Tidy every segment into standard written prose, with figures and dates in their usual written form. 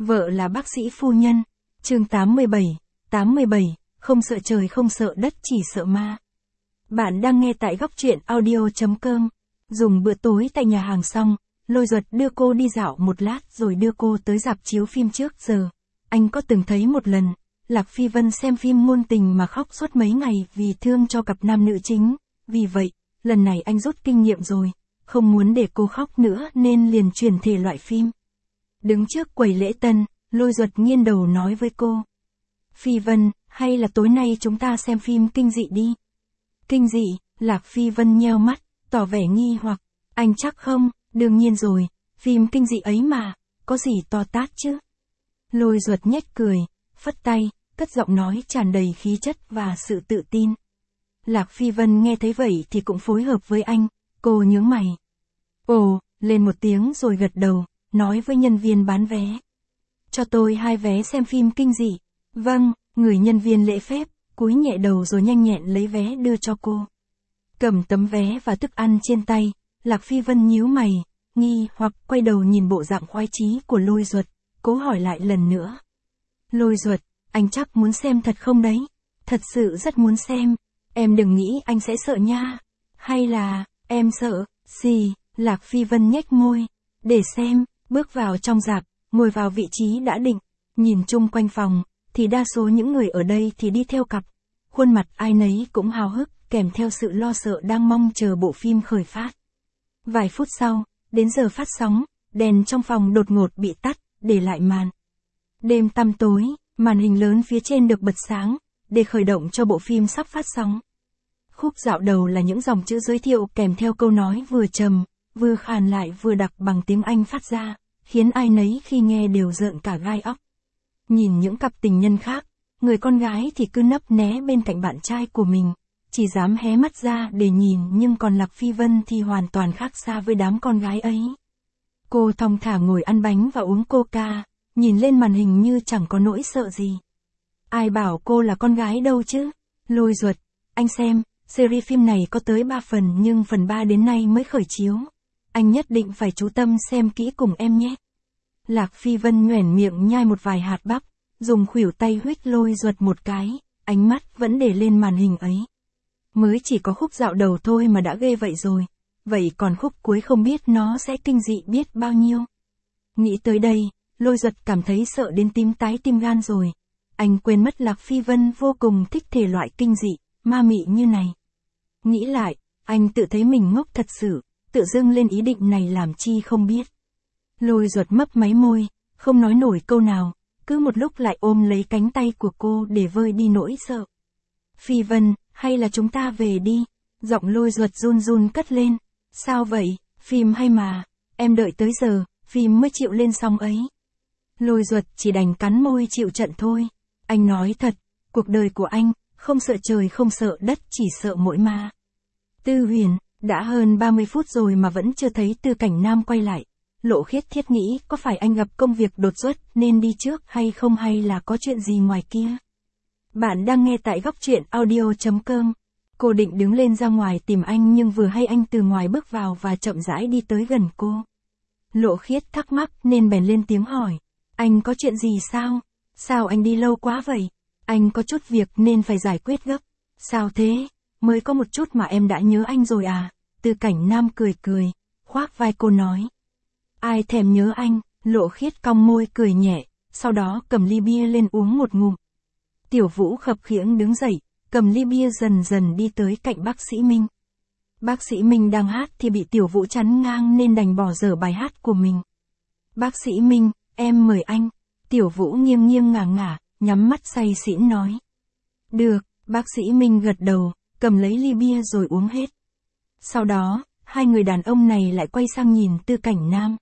Vợ là bác sĩ phu nhân. Chương 87, không sợ trời không sợ đất chỉ sợ ma. Bạn đang nghe tại góc truyện audio.com. Dùng bữa tối tại nhà hàng xong, Lôi Duật đưa cô đi dạo một lát rồi đưa cô tới rạp chiếu phim trước giờ. Anh có từng thấy một lần, Lạc Phi Vân xem phim ngôn tình mà khóc suốt mấy ngày vì thương cho cặp nam nữ chính. Vì vậy, lần này anh rút kinh nghiệm rồi, không muốn để cô khóc nữa nên liền chuyển thể loại phim. Đứng trước quầy lễ tân, Lôi Duật nghiêng đầu nói với cô. Phi Vân, hay là tối nay chúng ta xem phim kinh dị đi. Kinh dị? Lạc Phi Vân nheo mắt, tỏ vẻ nghi hoặc. Anh chắc không? Đương nhiên rồi, phim kinh dị ấy mà, có gì to tát chứ? Lôi Duật nhếch cười, phất tay, cất giọng nói tràn đầy khí chất và sự tự tin. Lạc Phi Vân nghe thấy vậy thì cũng phối hợp với anh, cô nhướng mày. Ồ, lên một tiếng rồi gật đầu, nói với nhân viên bán vé. Cho tôi 2 vé xem phim kinh dị. Vâng, người nhân viên lễ phép, cúi nhẹ đầu rồi nhanh nhẹn lấy vé đưa cho cô. Cầm tấm vé và thức ăn trên tay, Lạc Phi Vân nhíu mày, nghi hoặc quay đầu nhìn bộ dạng khoái chí của Lôi Duật, cố hỏi lại lần nữa. Lôi Duật, anh chắc muốn xem thật không đấy? Thật sự rất muốn xem, em đừng nghĩ anh sẽ sợ nha. Hay là, em sợ, gì? Lạc Phi Vân nhếch môi. Để xem, bước vào trong rạp, ngồi vào vị trí đã định, nhìn chung quanh phòng, thì đa số những người ở đây thì đi theo cặp. Khuôn mặt ai nấy cũng háo hức, kèm theo sự lo sợ đang mong chờ bộ phim khởi phát. Vài phút sau, đến giờ phát sóng, đèn trong phòng đột ngột bị tắt, để lại màn đêm tăm tối, màn hình lớn phía trên được bật sáng, để khởi động cho bộ phim sắp phát sóng. Khúc dạo đầu là những dòng chữ giới thiệu kèm theo câu nói vừa trầm, vừa khàn lại vừa đặc bằng tiếng Anh phát ra, khiến ai nấy khi nghe đều rợn cả gai óc. Nhìn những cặp tình nhân khác, người con gái thì cứ nấp né bên cạnh bạn trai của mình, chỉ dám hé mắt ra để nhìn, nhưng còn Lạc Phi Vân thì hoàn toàn khác xa với đám con gái ấy. Cô thong thả ngồi ăn bánh và uống coca, nhìn lên màn hình như chẳng có nỗi sợ gì. Ai bảo cô là con gái đâu chứ? Lôi Duật, anh xem, series phim này có tới 3 phần nhưng phần 3 đến nay mới khởi chiếu. Anh nhất định phải chú tâm xem kỹ cùng em nhé. Lạc Phi Vân nhoẻn miệng nhai một vài hạt bắp, dùng khuỷu tay huých Lôi Duật một cái, ánh mắt vẫn để lên màn hình ấy. Mới chỉ có khúc dạo đầu thôi mà đã ghê vậy rồi, vậy còn khúc cuối không biết nó sẽ kinh dị biết bao nhiêu. Nghĩ tới đây, Lôi Duật cảm thấy sợ đến tím tái tim gan rồi. Anh quên mất Lạc Phi Vân vô cùng thích thể loại kinh dị, ma mị như này. Nghĩ lại, anh tự thấy mình ngốc thật sự, tự dưng lên ý định này làm chi không biết. Lôi Duật mấp máy môi, không nói nổi câu nào, cứ một lúc lại ôm lấy cánh tay của cô để vơi đi nỗi sợ. Phi Vân, hay là chúng ta về đi? Giọng Lôi Duật run run cất lên. Sao vậy? Phim hay mà, em đợi tới giờ, phim mới chịu lên xong ấy. Lôi Duật chỉ đành cắn môi chịu trận thôi. Anh nói thật, cuộc đời của anh, không sợ trời không sợ đất chỉ sợ mỗi ma. Tư Huyền, đã hơn 30 phút rồi mà vẫn chưa thấy Tư Cảnh Nam quay lại. Lộ Khiết thiết nghĩ có phải anh gặp công việc đột xuất nên đi trước hay không, hay là có chuyện gì ngoài kia. Bạn đang nghe tại góc truyện audio.com. Cô định đứng lên ra ngoài tìm anh nhưng vừa hay anh từ ngoài bước vào và chậm rãi đi tới gần cô. Lộ Khiết thắc mắc nên bèn lên tiếng hỏi. Anh có chuyện gì sao? Sao anh đi lâu quá vậy? Anh có chút việc nên phải giải quyết gấp. Sao thế? Mới có một chút mà em đã nhớ anh rồi à? Tư Cảnh Nam cười cười, khoác vai cô nói. Ai thèm nhớ anh? Lộ Khiết cong môi cười nhẹ, sau đó cầm ly bia lên uống một ngụm. Tiểu Vũ khập khiễng đứng dậy, cầm ly bia dần dần đi tới cạnh bác sĩ Minh. Bác sĩ Minh đang hát thì bị Tiểu Vũ chắn ngang nên đành bỏ dở bài hát của mình. Bác sĩ Minh, em mời anh. Tiểu Vũ nghiêng nghiêng ngả ngả, nhắm mắt say xỉn nói. Được, bác sĩ Minh gật đầu, cầm lấy ly bia rồi uống hết. Sau đó, hai người đàn ông này lại quay sang nhìn Tư Cảnh Nam.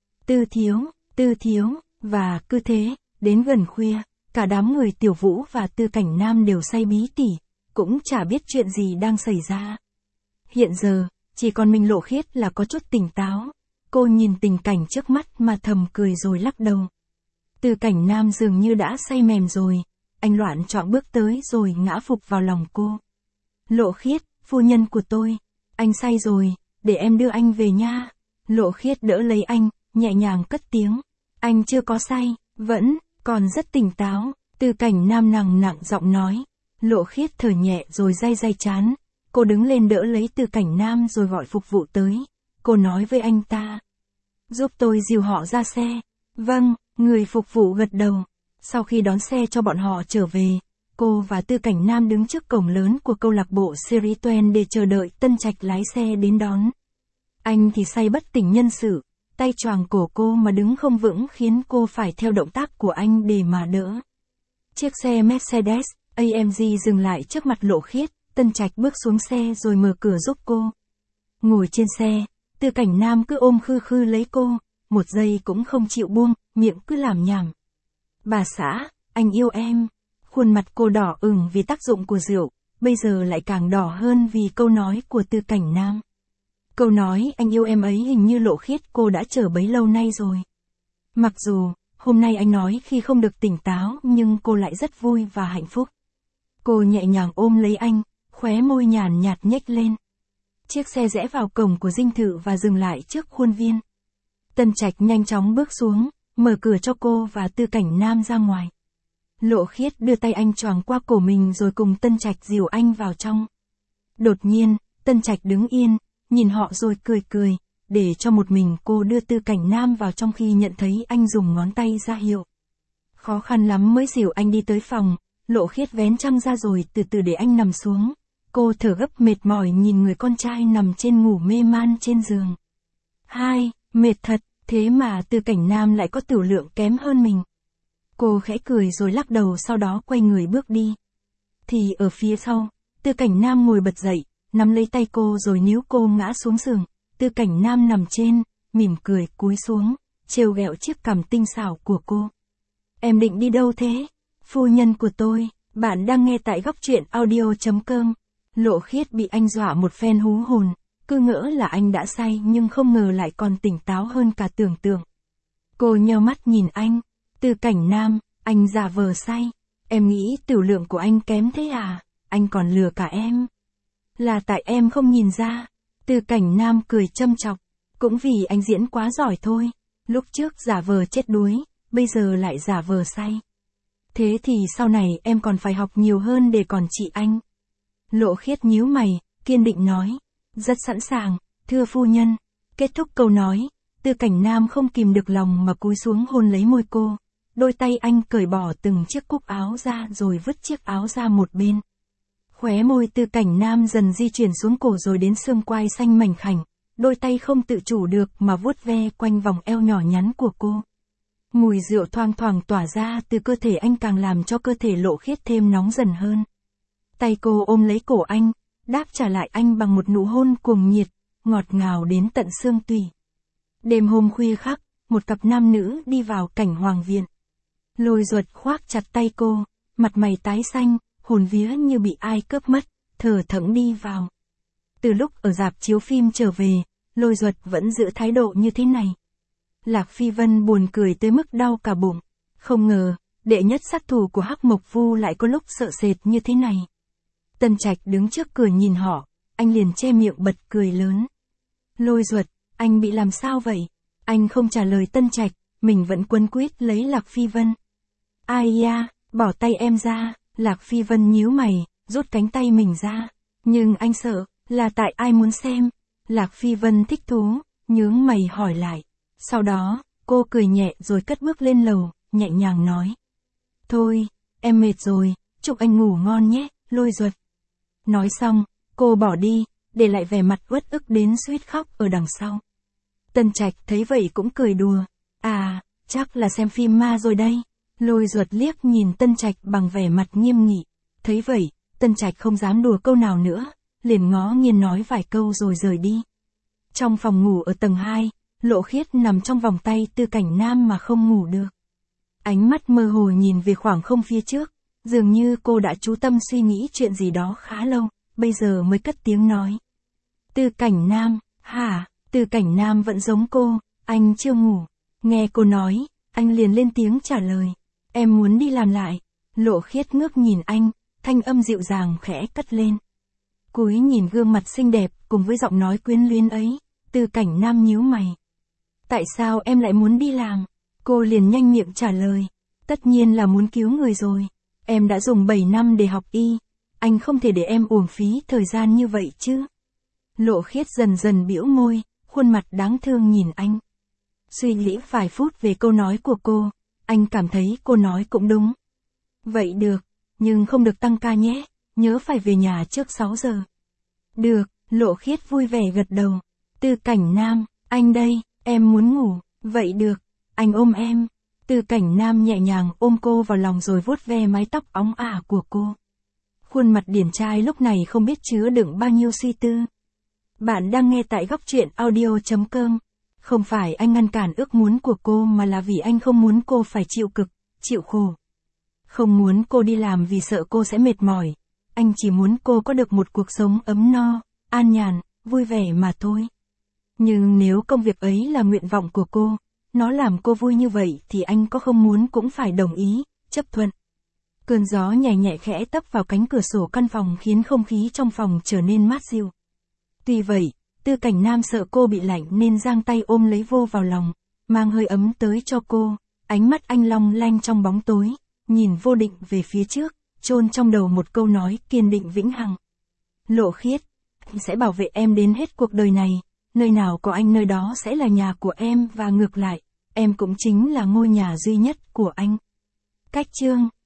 Tư thiếu, và cứ thế, đến gần khuya, cả đám người Tiểu Vũ và Tư Cảnh Nam đều say bí tỉ, cũng chả biết chuyện gì đang xảy ra. Hiện giờ, chỉ còn mình Lộ Khiết là có chút tỉnh táo. Cô nhìn tình cảnh trước mắt mà thầm cười rồi lắc đầu. Tư Cảnh Nam dường như đã say mềm rồi, anh loạn choạng bước tới rồi ngã phục vào lòng cô. Lộ Khiết, phu nhân của tôi, anh say rồi, để em đưa anh về nha. Lộ Khiết đỡ lấy anh, nhẹ nhàng cất tiếng. Anh chưa có say, Vẫn, còn rất tỉnh táo, Tư Cảnh Nam nặng nặng giọng nói. Lộ Khiết thở nhẹ rồi day day trán. Cô đứng lên đỡ lấy Tư Cảnh Nam rồi gọi phục vụ tới. Cô nói với anh ta. Giúp tôi dìu họ ra xe. Vâng, người phục vụ gật đầu. Sau khi đón xe cho bọn họ trở về, cô và Tư Cảnh Nam đứng trước cổng lớn của câu lạc bộ Series Twain để chờ đợi Tân Trạch lái xe đến đón. Anh thì say bất tỉnh nhân sự, tay choàng cổ cô mà đứng không vững khiến cô phải theo động tác của anh để mà đỡ. Chiếc xe Mercedes AMG dừng lại trước mặt Lộ Khiết, Tân Trạch bước xuống xe rồi mở cửa giúp cô. Ngồi trên xe, Tư Cảnh Nam cứ ôm khư khư lấy cô, một giây cũng không chịu buông, miệng cứ làm nhảm. Bà xã, anh yêu em. Khuôn mặt cô đỏ ửng vì tác dụng của rượu, bây giờ lại càng đỏ hơn vì câu nói của Tư Cảnh Nam. Câu nói anh yêu em ấy hình như Lộ Khiết cô đã chờ bấy lâu nay rồi. Mặc dù, hôm nay anh nói khi không được tỉnh táo nhưng cô lại rất vui và hạnh phúc. Cô nhẹ nhàng ôm lấy anh, khóe môi nhàn nhạt nhếch lên. Chiếc xe rẽ vào cổng của dinh thự và dừng lại trước khuôn viên. Tân Trạch nhanh chóng bước xuống, mở cửa cho cô và Tư Cảnh Nam ra ngoài. Lộ Khiết đưa tay anh choàng qua cổ mình rồi cùng Tân Trạch dìu anh vào trong. Đột nhiên, Tân Trạch đứng yên, nhìn họ rồi cười cười, để cho một mình cô đưa Tư Cảnh Nam vào trong khi nhận thấy anh dùng ngón tay ra hiệu. Khó khăn lắm mới dìu anh đi tới phòng, Lộ Khiết vén chăn ra rồi từ từ để anh nằm xuống. Cô thở gấp mệt mỏi nhìn người con trai nằm trên ngủ mê man trên giường. Mệt thật, thế mà Tư Cảnh Nam lại có tiểu lượng kém hơn mình. Cô khẽ cười rồi lắc đầu sau đó quay người bước đi. Thì ở phía sau, Tư Cảnh Nam ngồi bật dậy, nắm lấy tay cô rồi níu cô ngã xuống giường. Tư Cảnh Nam nằm trên, mỉm cười cúi xuống, trêu ghẹo chiếc cằm tinh xảo của cô. Em định đi đâu thế? Phu nhân của tôi, bạn đang nghe tại góc truyện audio.com. Lộ Khiết bị anh dọa một phen hú hồn, cứ ngỡ là anh đã say nhưng không ngờ lại còn tỉnh táo hơn cả tưởng tượng. Cô nheo mắt nhìn anh. Tư Cảnh Nam, anh giả vờ say. Em nghĩ tiểu lượng của anh kém thế à? Anh còn lừa cả em. Là tại em không nhìn ra. Tư Cảnh Nam cười châm chọc. Cũng vì anh diễn quá giỏi thôi. Lúc trước giả vờ chết đuối, bây giờ lại giả vờ say. Thế thì sau này em còn phải học nhiều hơn để còn trị anh. Lộ Khiết nhíu mày, kiên định nói. Rất sẵn sàng, thưa phu nhân. Kết thúc câu nói, Tư Cảnh Nam không kìm được lòng mà cúi xuống hôn lấy môi cô. Đôi tay anh cởi bỏ từng chiếc cúc áo ra rồi vứt chiếc áo ra một bên. Khóe môi Tư Cảnh Nam dần di chuyển xuống cổ rồi đến xương quai xanh mảnh khảnh. Đôi tay không tự chủ được mà vuốt ve quanh vòng eo nhỏ nhắn của cô. Mùi rượu thoang thoảng tỏa ra từ cơ thể anh càng làm cho cơ thể Lộ Khiết thêm nóng dần hơn. Tay cô ôm lấy cổ anh, đáp trả lại anh bằng một nụ hôn cuồng nhiệt, ngọt ngào đến tận xương tủy. Đêm hôm khuya khắc, một cặp nam nữ đi vào cảnh hoàng viện. Lôi Duật khoác chặt tay cô, mặt mày tái xanh, hồn vía như bị ai cướp mất, thở thẫn đi vào. Từ lúc ở rạp chiếu phim trở về, Lôi Duật vẫn giữ thái độ như thế này. Lạc Phi Vân buồn cười tới mức đau cả bụng. Không ngờ, đệ nhất sát thủ của Hắc Mộc Vu lại có lúc sợ sệt như thế này. Tân Trạch đứng trước cửa nhìn họ, anh liền che miệng bật cười lớn. Lôi Duật, anh bị làm sao vậy? Anh không trả lời Tân Trạch, mình vẫn quấn quýt lấy Lạc Phi Vân. Ai da, bỏ tay em ra, Lạc Phi Vân nhíu mày, rút cánh tay mình ra. Nhưng anh sợ, là tại ai muốn xem? Lạc Phi Vân thích thú, nhướng mày hỏi lại. Sau đó, cô cười nhẹ rồi cất bước lên lầu, nhẹ nhàng nói. Thôi, em mệt rồi, chúc anh ngủ ngon nhé, Lôi Duật. Nói xong, cô bỏ đi, để lại vẻ mặt uất ức đến suýt khóc ở đằng sau. Tân Trạch thấy vậy cũng cười đùa. À, chắc là xem phim ma rồi đây. Lôi Duật liếc nhìn Tân Trạch bằng vẻ mặt nghiêm nghị. Thấy vậy, Tân Trạch không dám đùa câu nào nữa, liền ngó nghiêng nói vài câu rồi rời đi. Trong phòng ngủ ở tầng 2, Lộ Khiết nằm trong vòng tay Tư Cảnh Nam mà không ngủ được. Ánh mắt mơ hồ nhìn về khoảng không phía trước, dường như cô đã chú tâm suy nghĩ chuyện gì đó khá lâu, bây giờ mới cất tiếng nói. Tư Cảnh Nam, hả? Tư Cảnh Nam vẫn giống cô, anh chưa ngủ. Nghe cô nói, anh liền lên tiếng trả lời. Em muốn đi làm lại. Lộ Khiết ngước nhìn anh, thanh âm dịu dàng khẽ cất lên. Cúi nhìn gương mặt xinh đẹp cùng với giọng nói quyến luyến ấy, Tư Cảnh Nam nhíu mày. Tại sao em lại muốn đi làm? Cô liền nhanh miệng trả lời. Tất nhiên là muốn cứu người rồi. Em đã dùng 7 năm để học y. Anh không thể để em uổng phí thời gian như vậy chứ. Lộ Khiết dần dần bĩu môi, khuôn mặt đáng thương nhìn anh. Suy nghĩ vài phút về câu nói của cô, anh cảm thấy cô nói cũng đúng. Vậy được, nhưng không được tăng ca nhé, nhớ phải về nhà trước 6 giờ. Được, Lộ Khiết vui vẻ gật đầu. Tư Cảnh Nam, anh đây, em muốn ngủ, vậy được, anh ôm em. Tư Cảnh Nam nhẹ nhàng ôm cô vào lòng rồi vuốt ve mái tóc óng ả của cô. Khuôn mặt điển trai lúc này không biết chứa đựng bao nhiêu suy tư. Bạn đang nghe tại góc truyện audio.com. Không phải anh ngăn cản ước muốn của cô mà là vì anh không muốn cô phải chịu cực, chịu khổ. Không muốn cô đi làm vì sợ cô sẽ mệt mỏi. Anh chỉ muốn cô có được một cuộc sống ấm no, an nhàn, vui vẻ mà thôi. Nhưng nếu công việc ấy là nguyện vọng của cô, nó làm cô vui như vậy thì anh có không muốn cũng phải đồng ý, chấp thuận. Cơn gió nhẹ nhẹ khẽ tấp vào cánh cửa sổ căn phòng khiến không khí trong phòng trở nên mát dịu. Tuy vậy, Tư Cảnh Nam sợ cô bị lạnh nên giang tay ôm lấy vô vào lòng, mang hơi ấm tới cho cô, ánh mắt anh long lanh trong bóng tối, nhìn vô định về phía trước, chôn trong đầu một câu nói kiên định vĩnh hằng. Lộ Khiết, anh sẽ bảo vệ em đến hết cuộc đời này, nơi nào có anh nơi đó sẽ là nhà của em và ngược lại, em cũng chính là ngôi nhà duy nhất của anh. Cách chương